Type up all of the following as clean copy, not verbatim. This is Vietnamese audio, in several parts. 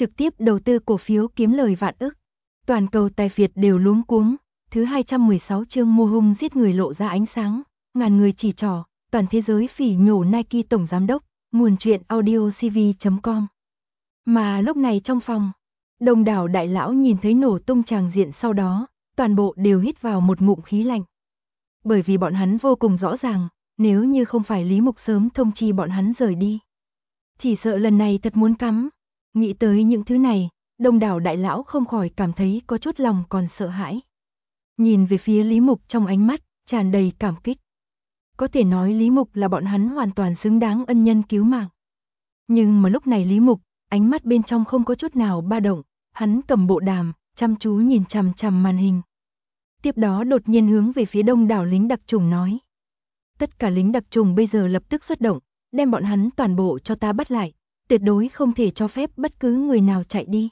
trực tiếp đầu tư cổ phiếu kiếm lời vạn ức. Toàn cầu tài phiệt đều luống cuống. Thứ 216 chương mua hung giết người lộ ra ánh sáng, ngàn người chỉ trỏ, toàn thế giới phỉ nhổ Nike tổng giám đốc, nguồn truyện audiocv.com. Mà lúc này trong phòng, đông đảo đại lão nhìn thấy nổ tung tràng diện sau đó, toàn bộ đều hít vào một ngụm khí lạnh. Bởi vì bọn hắn vô cùng rõ ràng, nếu như không phải Lý Mục sớm thông chi bọn hắn rời đi, chỉ sợ lần này thật muốn cắm. Nghĩ tới những thứ này, đông đảo đại lão không khỏi cảm thấy có chút lòng còn sợ hãi. Nhìn về phía Lý Mục trong ánh mắt, tràn đầy cảm kích. Có thể nói Lý Mục là bọn hắn hoàn toàn xứng đáng ân nhân cứu mạng. Nhưng mà lúc này Lý Mục, ánh mắt bên trong không có chút nào ba động, hắn cầm bộ đàm, chăm chú nhìn chằm chằm màn hình. Tiếp đó đột nhiên hướng về phía đông đảo lính đặc chủng nói. Tất cả lính đặc chủng bây giờ lập tức xuất động, đem bọn hắn toàn bộ cho ta bắt lại, tuyệt đối không thể cho phép bất cứ người nào chạy đi.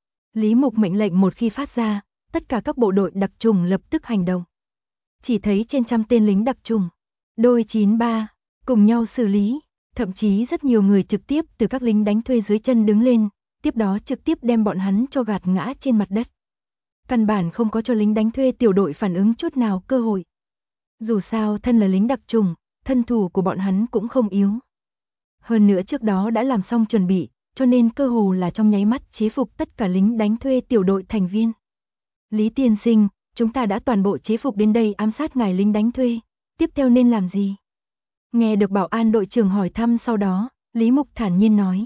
Lý Mục mệnh lệnh một khi phát ra, tất cả các bộ đội đặc chủng lập tức hành động. Chỉ thấy trên trăm tên lính đặc chủng, đôi 93, cùng nhau xử lý, thậm chí rất nhiều người trực tiếp từ các lính đánh thuê dưới chân đứng lên, tiếp đó trực tiếp đem bọn hắn cho gạt ngã trên mặt đất. Căn bản không có cho lính đánh thuê tiểu đội phản ứng chút nào cơ hội. Dù sao thân là lính đặc chủng, thân thủ của bọn hắn cũng không yếu. Hơn nữa trước đó đã làm xong chuẩn bị, cho nên cơ hồ là trong nháy mắt chế phục tất cả lính đánh thuê tiểu đội thành viên. Lý tiên sinh, chúng ta đã toàn bộ chế phục đến đây ám sát ngài lính đánh thuê, tiếp theo nên làm gì? Nghe được bảo an đội trưởng hỏi thăm sau đó, Lý Mục thản nhiên nói.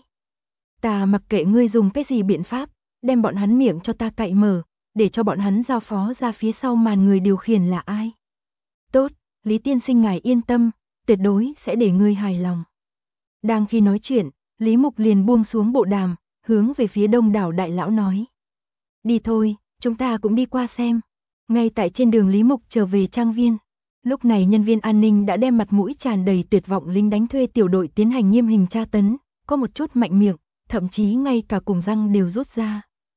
Ta mặc kệ ngươi dùng cái gì biện pháp, đem bọn hắn miệng cho ta cạy mở, để cho bọn hắn giao phó ra phía sau màn người điều khiển là ai. Tốt, Lý tiên sinh ngài yên tâm, tuyệt đối sẽ để ngươi hài lòng. Đang khi nói chuyện, Lý Mục liền buông xuống bộ đàm, hướng về phía đông đảo đại lão nói. Đi thôi, chúng ta cũng đi qua xem. Ngay tại trên đường Lý Mục trở về trang viên. Lúc này nhân viên an ninh đã đem mặt mũi tràn đầy tuyệt vọng lính đánh thuê tiểu đội tiến hành nghiêm hình tra tấn, có một chút mạnh miệng, thậm chí ngay cả cùng răng đều rút ra.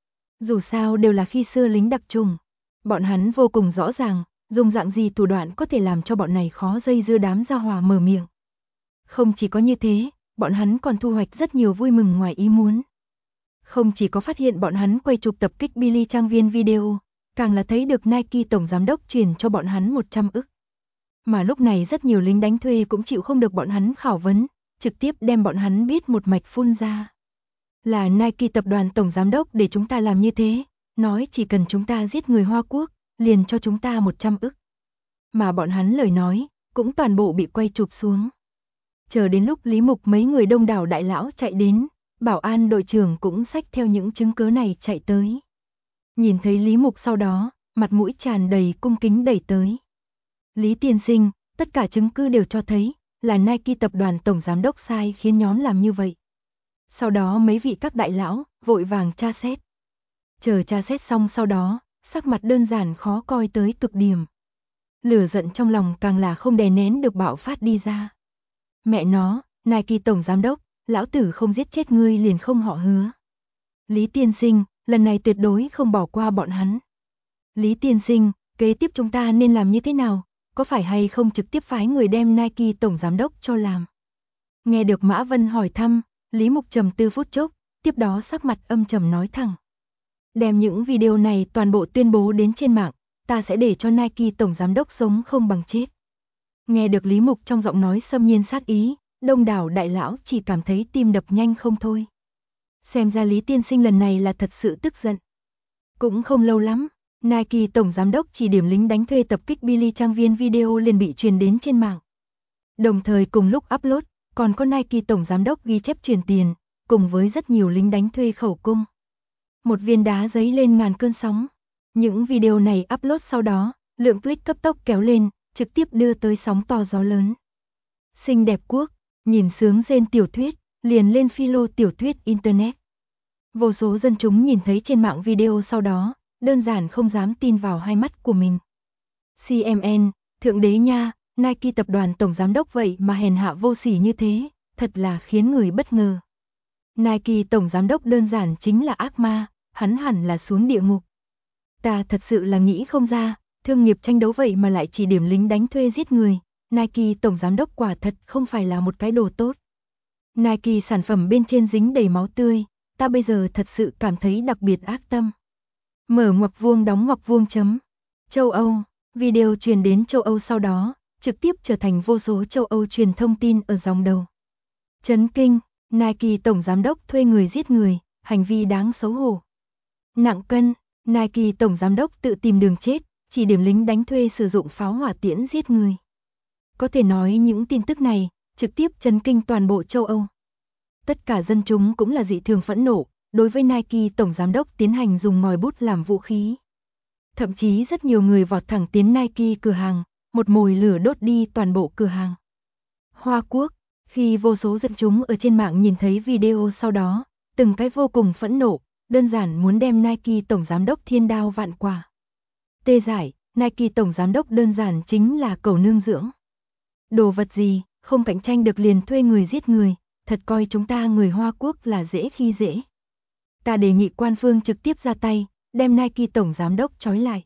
Dù sao đều là khi xưa lính đặc chủng, bọn hắn vô cùng rõ ràng, dùng dạng gì thủ đoạn có thể làm cho bọn này khó dây dưa đám gia hỏa mở miệng. Không chỉ có như thế, bọn hắn còn thu hoạch rất nhiều vui mừng ngoài ý muốn. Không chỉ có phát hiện bọn hắn quay chụp tập kích Billy trang viên video, càng là thấy được Nike tổng giám đốc truyền cho bọn hắn 100 ức. Mà lúc này rất nhiều lính đánh thuê cũng chịu không được bọn hắn khảo vấn, trực tiếp đem bọn hắn biết một mạch phun ra. Là Nike tập đoàn tổng giám đốc để chúng ta làm như thế, nói chỉ cần chúng ta giết người Hoa Quốc, liền cho chúng ta 100 ức. Mà bọn hắn lời nói, cũng toàn bộ bị quay chụp xuống. Chờ đến lúc Lý Mục mấy người đông đảo đại lão chạy đến, bảo an đội trưởng cũng xách theo những chứng cứ này chạy tới. Nhìn thấy Lý Mục sau đó, mặt mũi tràn đầy cung kính đẩy tới. Lý tiên sinh, tất cả chứng cứ đều cho thấy, là Nike tập đoàn tổng giám đốc sai khiến nhóm làm như vậy. Sau đó mấy vị các đại lão, vội vàng tra xét. Chờ tra xét xong sau đó, sắc mặt đơn giản khó coi tới cực điểm. Lửa giận trong lòng càng là không đè nén được bạo phát đi ra. Mẹ nó, Nike tổng giám đốc, lão tử không giết chết ngươi liền không họ Hứa. Lý tiên sinh, lần này tuyệt đối không bỏ qua bọn hắn. Lý tiên sinh, kế tiếp chúng ta nên làm như thế nào? Có phải hay không trực tiếp phái người đem Nike tổng giám đốc cho làm? Nghe được Mã Vân hỏi thăm, Lý Mục trầm tư phút chốc, tiếp đó sắc mặt âm trầm nói thẳng. Đem những video này toàn bộ tuyên bố đến trên mạng, ta sẽ để cho Nike tổng giám đốc sống không bằng chết. Nghe được Lý Mục trong giọng nói xâm nhiên sát ý, đông đảo đại lão chỉ cảm thấy tim đập nhanh không thôi. Xem ra Lý tiên sinh lần này là thật sự tức giận. Cũng không lâu lắm, Nike tổng giám đốc chỉ điểm lính đánh thuê tập kích Billy trang viên video liền bị truyền đến trên mạng. Đồng thời cùng lúc upload, còn có Nike tổng giám đốc ghi chép truyền tiền, cùng với rất nhiều lính đánh thuê khẩu cung. Một viên đá giấy lên ngàn cơn sóng. Những video này upload sau đó, lượng click cấp tốc kéo lên, trực tiếp đưa tới sóng to gió lớn. Xinh đẹp quốc, nhìn sướng rên tiểu thuyết, liền lên philo tiểu thuyết internet. Vô số dân chúng nhìn thấy trên mạng video sau đó, đơn giản không dám tin vào hai mắt của mình. CMN, thượng đế nha, Nike tập đoàn tổng giám đốc vậy mà hèn hạ vô sỉ như thế, thật là khiến người bất ngờ. Nike tổng giám đốc đơn giản chính là ác ma, hắn hẳn là xuống địa ngục. Ta thật sự là nghĩ không ra, thương nghiệp tranh đấu vậy mà lại chỉ điểm lính đánh thuê giết người, Nike tổng giám đốc quả thật không phải là một cái đồ tốt. Nike sản phẩm bên trên dính đầy máu tươi, ta bây giờ thật sự cảm thấy đặc biệt ác tâm. Mở ngoặc vuông đóng ngoặc vuông chấm. Châu Âu, video truyền đến châu Âu sau đó, trực tiếp trở thành vô số châu Âu truyền thông tin ở dòng đầu. Chấn kinh, Nike tổng giám đốc thuê người giết người, hành vi đáng xấu hổ. Nặng cân, Nike tổng giám đốc tự tìm đường chết, chỉ điểm lính đánh thuê sử dụng pháo hỏa tiễn giết người. Có thể nói những tin tức này trực tiếp chấn kinh toàn bộ châu Âu. Tất cả dân chúng cũng là dị thường phẫn nộ, đối với Nike tổng giám đốc tiến hành dùng ngòi bút làm vũ khí. Thậm chí rất nhiều người vọt thẳng tiến Nike cửa hàng, một mồi lửa đốt đi toàn bộ cửa hàng. Hoa Quốc, khi vô số dân chúng ở trên mạng nhìn thấy video sau đó, từng cái vô cùng phẫn nộ, đơn giản muốn đem Nike tổng giám đốc thiên đao vạn quả. Tê giải, Nike tổng giám đốc đơn giản chính là cẩu nương dưỡng. Đồ vật gì, không cạnh tranh được liền thuê người giết người, thật coi chúng ta người Hoa Quốc là dễ khi dễ. Ta đề nghị quan phương trực tiếp ra tay, đem Nike tổng giám đốc trói lại.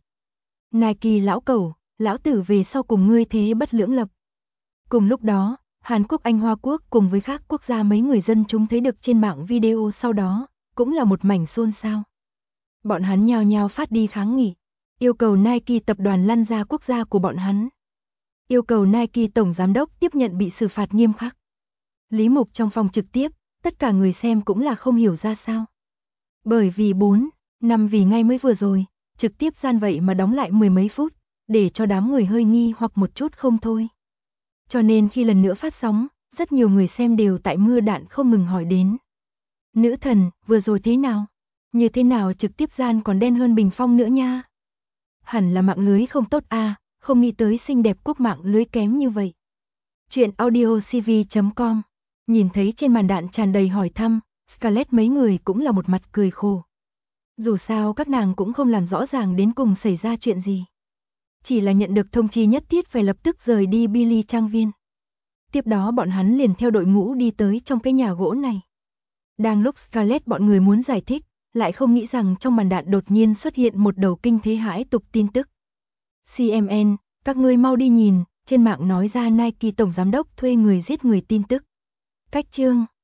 Nike lão cẩu, lão tử về sau cùng ngươi thế bất lưỡng lập. Cùng lúc đó, Hàn Quốc Anh Hoa Quốc cùng với các quốc gia mấy người dân chúng thấy được trên mạng video sau đó, cũng là một mảnh xôn xao. Bọn hắn nhao nhao phát đi kháng nghị, yêu cầu Nike tập đoàn lăn ra quốc gia của bọn hắn. Yêu cầu Nike tổng giám đốc tiếp nhận bị xử phạt nghiêm khắc. Lý Mục trong phòng trực tiếp, tất cả người xem cũng là không hiểu ra sao. Bởi vì 4 năm vì ngay mới vừa rồi, trực tiếp gian vậy mà đóng lại mười mấy phút, để cho đám người hơi nghi hoặc một chút không thôi. Cho nên khi lần nữa phát sóng, rất nhiều người xem đều tại mưa đạn không ngừng hỏi đến. Nữ thần, vừa rồi thế nào? Như thế nào trực tiếp gian còn đen hơn bình phong nữa nha? Hẳn là mạng lưới không tốt à, không nghĩ tới xinh đẹp quốc mạng lưới kém như vậy. Chuyện audiocv.com. Nhìn thấy trên màn đạn tràn đầy hỏi thăm, Scarlett mấy người cũng là một mặt cười khổ. Dù sao các nàng cũng không làm rõ ràng đến cùng xảy ra chuyện gì. Chỉ là nhận được thông chi nhất thiết phải lập tức rời đi Billy trang viên. Tiếp đó bọn hắn liền theo đội ngũ đi tới trong cái nhà gỗ này. Đang lúc Scarlett bọn người muốn giải thích, lại không nghĩ rằng trong màn đạn đột nhiên xuất hiện một đầu kinh thế hãi tục tin tức. CMN, các ngươi mau đi nhìn, trên mạng nói ra Nike tổng giám đốc thuê người giết người tin tức. Cách chương